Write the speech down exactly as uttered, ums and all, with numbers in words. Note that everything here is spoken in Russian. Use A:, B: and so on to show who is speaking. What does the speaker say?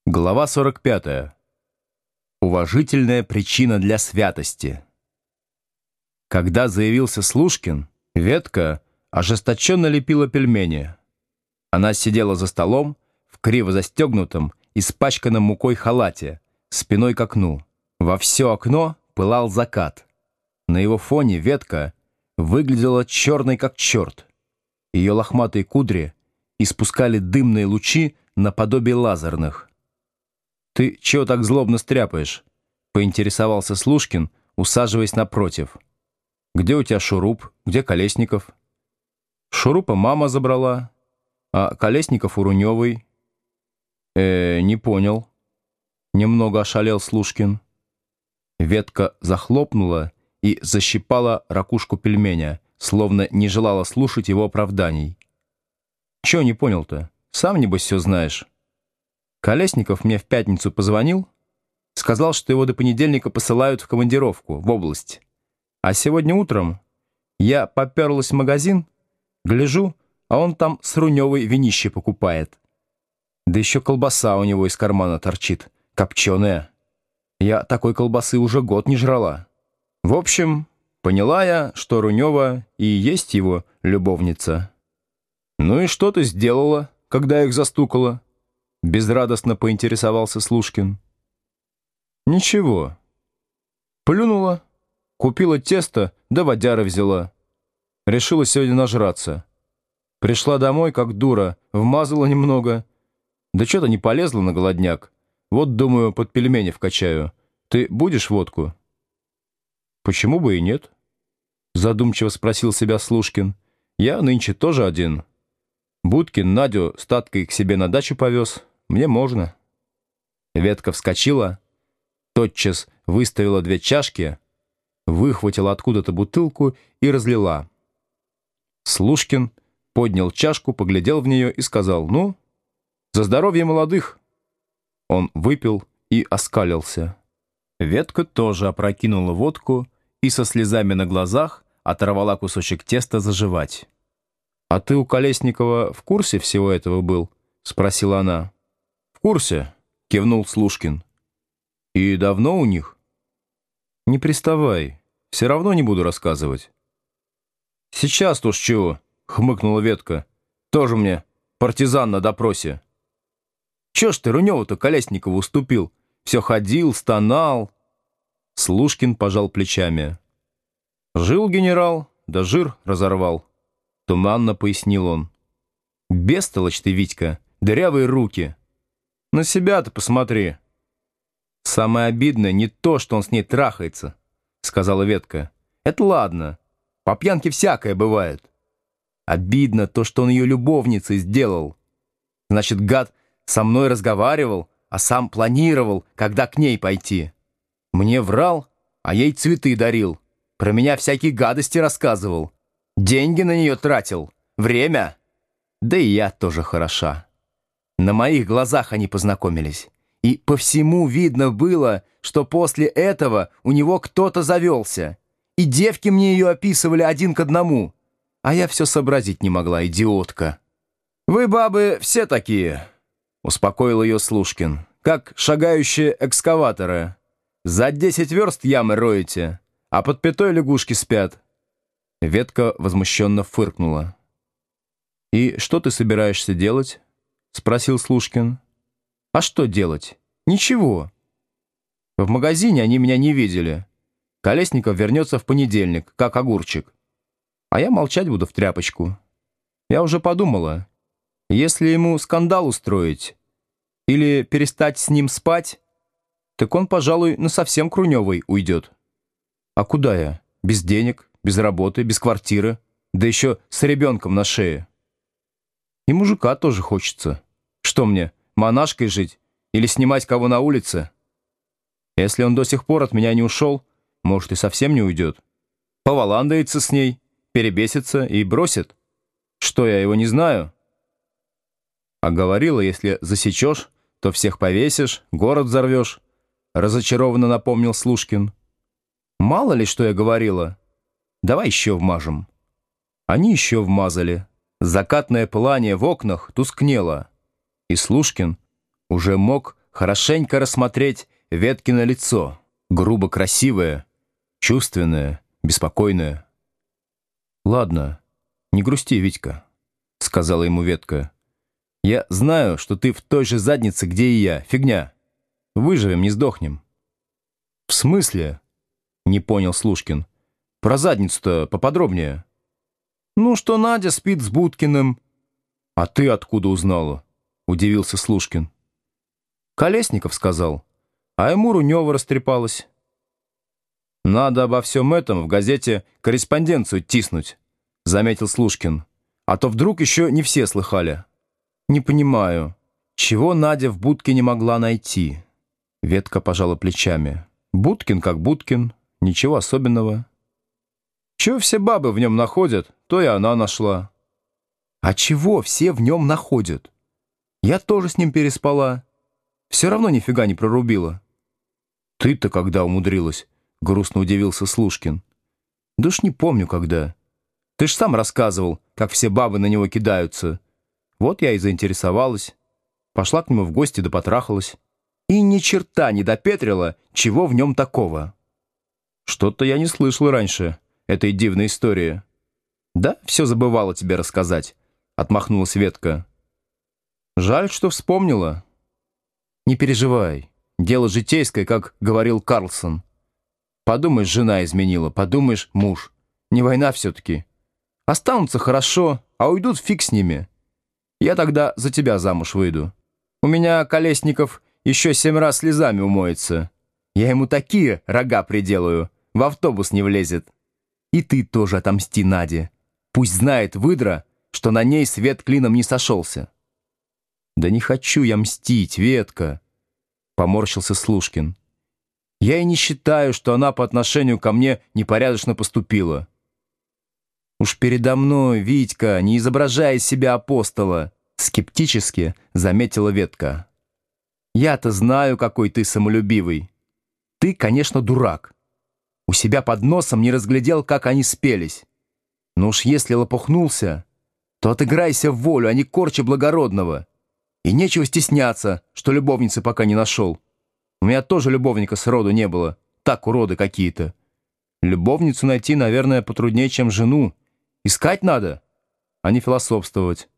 A: Глава сорок пятая. Уважительная причина для святости. Когда заявился Слушкин, Ветка ожесточенно лепила пельмени. Она сидела за столом в криво застегнутом, испачканном мукой халате, спиной к окну. Во все окно пылал закат. На его фоне Ветка выглядела черной как черт. Ее лохматые кудри испускали дымные лучи наподобие лазерных. «Ты чего так злобно стряпаешь?» — поинтересовался Слушкин, усаживаясь напротив. «Где у тебя Шуруп? Где Колесников?» «Шурупа мама забрала, а Колесников у Руневой». «Э, не понял». Немного ошалел Слушкин. Ветка захлопнула и защипала ракушку пельменя, словно не желала слушать его оправданий. «Чего не понял-то? Сам, небось, все знаешь». Колесников мне в пятницу позвонил, сказал, что его до понедельника посылают в командировку, в область. А сегодня утром я поперлась в магазин, гляжу, а он там с Руневой винище покупает. Да еще колбаса у него из кармана торчит, копченая. Я такой колбасы уже год не жрала. В общем, поняла я, что Рунева и есть его любовница. «Ну и что ты сделала, когда их застукала?» Безрадостно поинтересовался Слушкин. «Ничего. Плюнула, купила тесто, да водяры взяла. Решила сегодня нажраться. Пришла домой, как дура, вмазала немного. Да что-то не полезла на голодняк. Вот, думаю, под пельмени вкачаю. Ты будешь водку?» «Почему бы и нет?» Задумчиво спросил себя Слушкин. «Я нынче тоже один. Будкин Надю с Таткой к себе на дачу повез. Мне можно». Ветка вскочила, тотчас выставила две чашки, выхватила откуда-то бутылку и разлила. Слушкин поднял чашку, поглядел в нее и сказал: «Ну, за здоровье молодых». Он выпил и оскалился. Ветка тоже опрокинула водку и со слезами на глазах оторвала кусочек теста зажевать. «А ты у Колесникова в курсе всего этого был?» — спросила она. «В курсе», — кивнул Слушкин. «И давно у них?» «Не приставай, все равно не буду рассказывать». «Сейчас-то уж чего», — хмыкнула Ветка. «Тоже мне партизан на допросе». «Чё ж ты Рунёву-то Колесникову уступил? Все ходил, стонал». Слушкин пожал плечами. «Жил генерал, да жир разорвал», — туманно пояснил он. «Бестолочь ты, Витька, дырявые руки. На себя-то посмотри». «Самое обидное не то, что он с ней трахается», — сказала Ветка. «Это ладно, по пьянке всякое бывает. Обидно то, что он ее любовницей сделал. Значит, гад со мной разговаривал, а сам планировал, когда к ней пойти. Мне врал, а ей цветы дарил. Про меня всякие гадости рассказывал. Деньги на нее тратил, время. Да и я тоже хороша. На моих глазах они познакомились. И по всему видно было, что после этого у него кто-то завелся. И девки мне ее описывали один к одному. А я все сообразить не могла, идиотка». «Вы, бабы, все такие», — успокоил ее Слушкин. «Как шагающие экскаваторы. За десять верст ямы роете, а под пятой лягушки спят». Ветка возмущенно фыркнула. «И что ты собираешься делать?» — спросил Слушкин. «А что делать? Ничего. В магазине они меня не видели. Колесников вернется в понедельник, как огурчик. А я молчать буду в тряпочку. Я уже подумала, если ему скандал устроить или перестать с ним спать, так он, пожалуй, насовсем к Руневой уйдет. А куда я? Без денег, без работы, без квартиры, да еще с ребенком на шее. И мужика тоже хочется. Что мне, монашкой жить или снимать кого на улице? Если он до сих пор от меня не ушел, может, и совсем не уйдет. Поваландается с ней, перебесится и бросит. Что, я его не знаю?» «А говорила, если засечешь, то всех повесишь, город взорвешь», — разочарованно напомнил Слушкин. «Мало ли, что я говорила. Давай еще вмажем». Они еще вмазали. Закатное пылание в окнах тускнело, и Слушкин уже мог хорошенько рассмотреть Веткино лицо, грубо красивое, чувственное, беспокойное. «Ладно, не грусти, Витька», — сказала ему Ветка. «Я знаю, что ты в той же заднице, где и я. Фигня. Выживем, не сдохнем». «В смысле?» — не понял Слушкин. «Про задницу-то поподробнее». «Ну, что Надя спит с Будкиным». «А ты откуда узнала?» — удивился Слушкин. «Колесников сказал, а ему Рунева растрепалась». «Надо обо всем этом в газете корреспонденцию тиснуть», — заметил Слушкин. «А то вдруг еще не все слыхали». «Не понимаю, чего Надя в будке не могла найти?» Ветка пожала плечами. «Будкин как Будкин, ничего особенного». «Чего все бабы в нем находят, то и она нашла». «А чего все в нем находят? Я тоже с ним переспала. Все равно нифига не прорубила». «Ты-то когда умудрилась?» — грустно удивился Слушкин. «Да уж не помню, когда. Ты ж сам рассказывал, как все бабы на него кидаются. Вот я и заинтересовалась. Пошла к нему в гости да потрахалась. И ни черта не допетрила, чего в нем такого». «Что-то я не слышал раньше этой дивной истории». «Да, все забывала тебе рассказать», — отмахнулась Ветка. «Жаль, что вспомнила». «Не переживай, дело житейское, как говорил Карлсон. Подумаешь, жена изменила, подумаешь, муж. Не война все-таки. Останутся хорошо, а уйдут фиг с ними. Я тогда за тебя замуж выйду. У меня Колесников еще семь раз слезами умоется. Я ему такие рога приделаю, в автобус не влезет. И ты тоже отомсти Наде. Пусть знает выдра, что на ней свет клином не сошелся». «Да не хочу я мстить, Ветка», — поморщился Слушкин. «Я и не считаю, что она по отношению ко мне непорядочно поступила». «Уж передо мной, Витька, не изображай из себя апостола», — скептически заметила Ветка. «Я-то знаю, какой ты самолюбивый. Ты, конечно, дурак. У себя под носом не разглядел, как они спелись. Но уж если лопухнулся, то отыграйся в волю, а не корчи благородного. И нечего стесняться, что любовницы пока не нашел. У меня тоже любовника сроду не было. Так, уроды какие-то. Любовницу найти, наверное, потруднее, чем жену. Искать надо, а не философствовать».